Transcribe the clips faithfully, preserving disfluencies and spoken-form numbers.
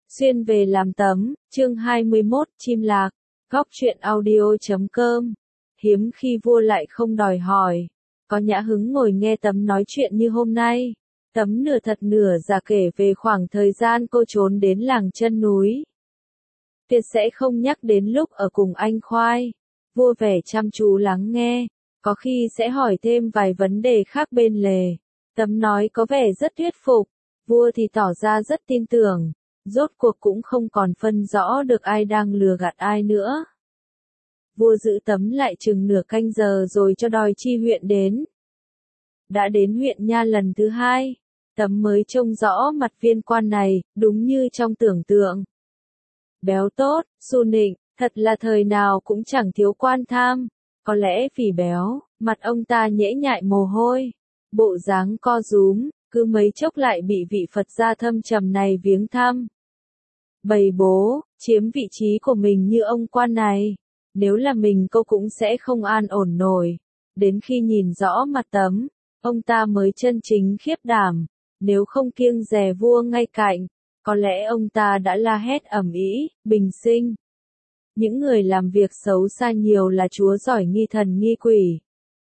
Xuyên về làm tấm, chương hai mươi mốt, chim lạc, góc truyện audio chấm com. Hiếm khi vua lại không đòi hỏi, có nhã hứng ngồi nghe Tấm nói chuyện như hôm nay. Tấm nửa thật nửa giả kể về khoảng thời gian cô trốn đến làng chân núi. Tuyệt sẽ không nhắc đến lúc ở cùng anh Khoai. Vua vẻ chăm chú lắng nghe, có khi sẽ hỏi thêm vài vấn đề khác bên lề. Tấm nói có vẻ rất thuyết phục, vua thì tỏ ra rất tin tưởng. Rốt cuộc cũng không còn phân rõ được ai đang lừa gạt ai nữa. Vua giữ Tấm lại chừng nửa canh giờ rồi cho đòi chi huyện đến. Đã đến huyện nha lần thứ hai, Tấm mới trông rõ mặt viên quan này, đúng như trong tưởng tượng. Béo tốt, xu nịnh, thật là thời nào cũng chẳng thiếu quan tham. Có lẽ vì béo, mặt ông ta nhễ nhại mồ hôi, bộ dáng co rúm, cứ mấy chốc lại bị vị Phật gia thâm trầm này viếng thăm. Bầy bố, chiếm vị trí của mình như ông quan này, nếu là mình cô cũng sẽ không an ổn nổi. Đến khi nhìn rõ mặt Tấm, ông ta mới chân chính khiếp đảm, nếu không kiêng dè vua ngay cạnh, có lẽ ông ta đã la hét ầm ĩ, bình sinh. Những người làm việc xấu xa nhiều là chúa giỏi nghi thần nghi quỷ.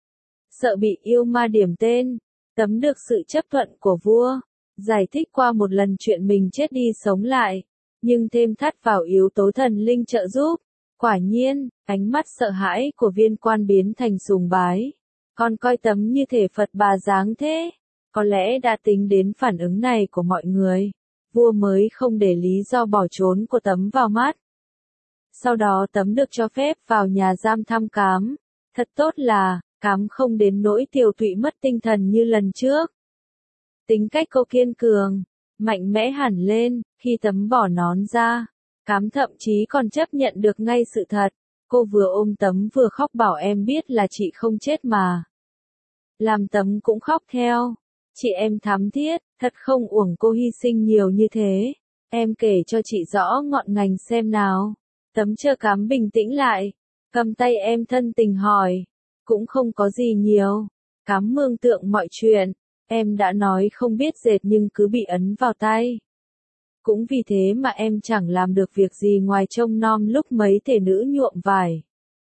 Sợ bị yêu ma điểm tên, Tấm được sự chấp thuận của vua, giải thích qua một lần chuyện mình chết đi sống lại, nhưng thêm thắt vào yếu tố thần linh trợ giúp. Quả nhiên, ánh mắt sợ hãi của viên quan biến thành sùng bái. Còn coi Tấm như thể Phật bà dáng thế. Có lẽ đã tính đến phản ứng này của mọi người, vua mới không để lý do bỏ trốn của Tấm vào mắt. Sau đó Tấm được cho phép vào nhà giam thăm Cám. Thật tốt là, Cám không đến nỗi tiều tụy mất tinh thần như lần trước. Tính cách cô kiên cường, mạnh mẽ hẳn lên, khi Tấm bỏ nón ra. Cám thậm chí còn chấp nhận được ngay sự thật. Cô vừa ôm Tấm vừa khóc bảo em biết là chị không chết mà. Làm Tấm cũng khóc theo. Chị em thắm thiết, thật không uổng cô hy sinh nhiều như thế. Em kể cho chị rõ ngọn ngành xem nào. Tấm chờ Cám bình tĩnh lại, cầm tay em thân tình hỏi. Cũng không có gì nhiều. Cám mường tượng mọi chuyện. Em đã nói không biết dệt nhưng cứ bị ấn vào tay. Cũng vì thế mà em chẳng làm được việc gì ngoài trông nom lúc mấy thể nữ nhuộm vải.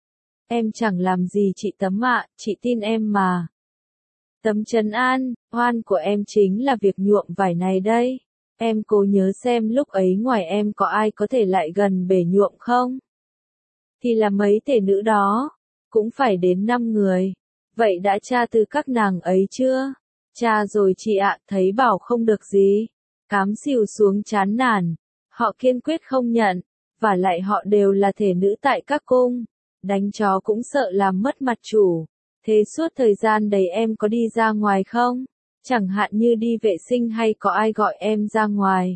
Em chẳng làm gì chị Tấm ạ, chị tin em mà. Tấm trấn an, oan của em chính là việc nhuộm vải này đây. Em cố nhớ xem lúc ấy ngoài em có ai có thể lại gần bể nhuộm không? Thì là mấy thể nữ đó, cũng phải đến năm người. Vậy đã tra từ các nàng ấy chưa? Tra rồi chị ạ, thấy bảo không được gì. Cám xìu xuống chán nản, họ kiên quyết không nhận, và lại họ đều là thể nữ tại các cung, đánh chó cũng sợ làm mất mặt chủ. Thế suốt thời gian đấy em có đi ra ngoài không? Chẳng hạn như đi vệ sinh hay có ai gọi em ra ngoài?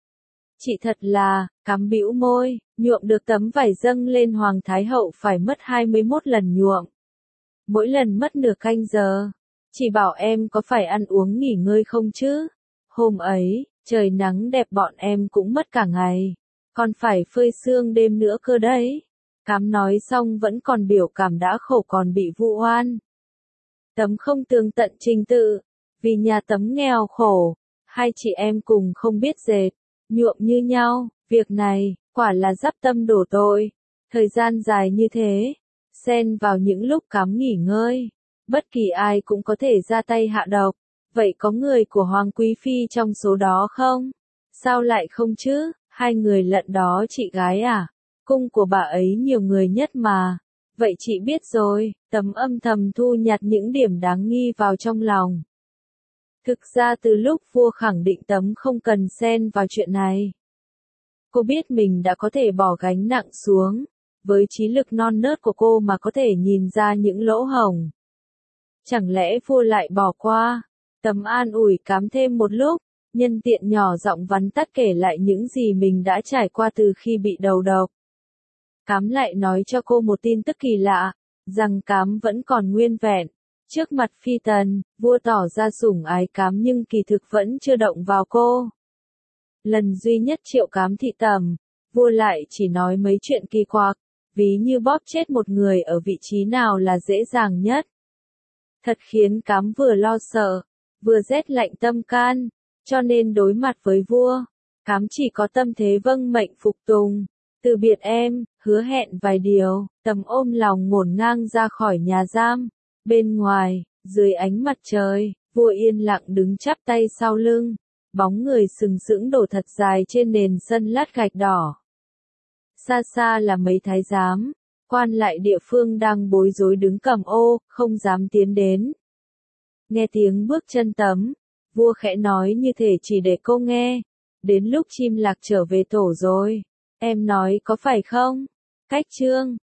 Chị thật là, Cám bĩu môi, nhuộm được tấm vải dâng lên Hoàng Thái Hậu phải mất hai mươi mốt lần nhuộm. Mỗi lần mất nửa canh giờ. Chị bảo em có phải ăn uống nghỉ ngơi không chứ? Hôm ấy, trời nắng đẹp bọn em cũng mất cả ngày. Còn phải phơi sương đêm nữa cơ đấy. Cám nói xong vẫn còn biểu cảm đã khổ còn bị vu oan. Tấm không tường tận trình tự. Vì nhà Tấm nghèo khổ. Hai chị em cùng không biết dệt. Nhuộm như nhau. Việc này, quả là dắp tâm đổ tội. Thời gian dài như thế. Xen vào những lúc Cám nghỉ ngơi. Bất kỳ ai cũng có thể ra tay hạ độc. Vậy có người của Hoàng Quý Phi trong số đó không? Sao lại không chứ? Hai người lận đó chị gái à? Cung của bà ấy nhiều người nhất mà. Vậy chị biết rồi. Tấm âm thầm thu nhặt những điểm đáng nghi vào trong lòng. Thực ra từ lúc vua khẳng định Tấm không cần xen vào chuyện này. Cô biết mình đã có thể bỏ gánh nặng xuống. Với trí lực non nớt của cô mà có thể nhìn ra những lỗ hổng. Chẳng lẽ vua lại bỏ qua? Tấm an ủi Cám thêm một lúc, nhân tiện nhỏ giọng vắn tắt kể lại những gì mình đã trải qua từ khi bị đầu độc. Cám lại nói cho cô một tin tức kỳ lạ, rằng Cám vẫn còn nguyên vẹn. Trước mặt phi tần, vua tỏ ra sủng ái Cám nhưng kỳ thực vẫn chưa động vào cô. Lần duy nhất triệu Cám thị tẩm, vua lại chỉ nói mấy chuyện kỳ quặc, ví như bóp chết một người ở vị trí nào là dễ dàng nhất. Thật khiến Cám vừa lo sợ, vừa rét lạnh tâm can, cho nên đối mặt với vua, Cám chỉ có tâm thế vâng mệnh phục tùng. Từ biệt em, hứa hẹn vài điều, Tầm ôm lòng ngổn ngang ra khỏi nhà giam. Bên ngoài, dưới ánh mặt trời, vua yên lặng đứng chắp tay sau lưng. Bóng người sừng sững đổ thật dài trên nền sân lát gạch đỏ. Xa xa là mấy thái giám, quan lại địa phương đang bối rối đứng cầm ô, không dám tiến đến. Nghe tiếng bước chân Tấm, vua khẽ nói như thể chỉ để cô nghe. Đến lúc chim lạc trở về tổ rồi. Em nói có phải không? Cách chương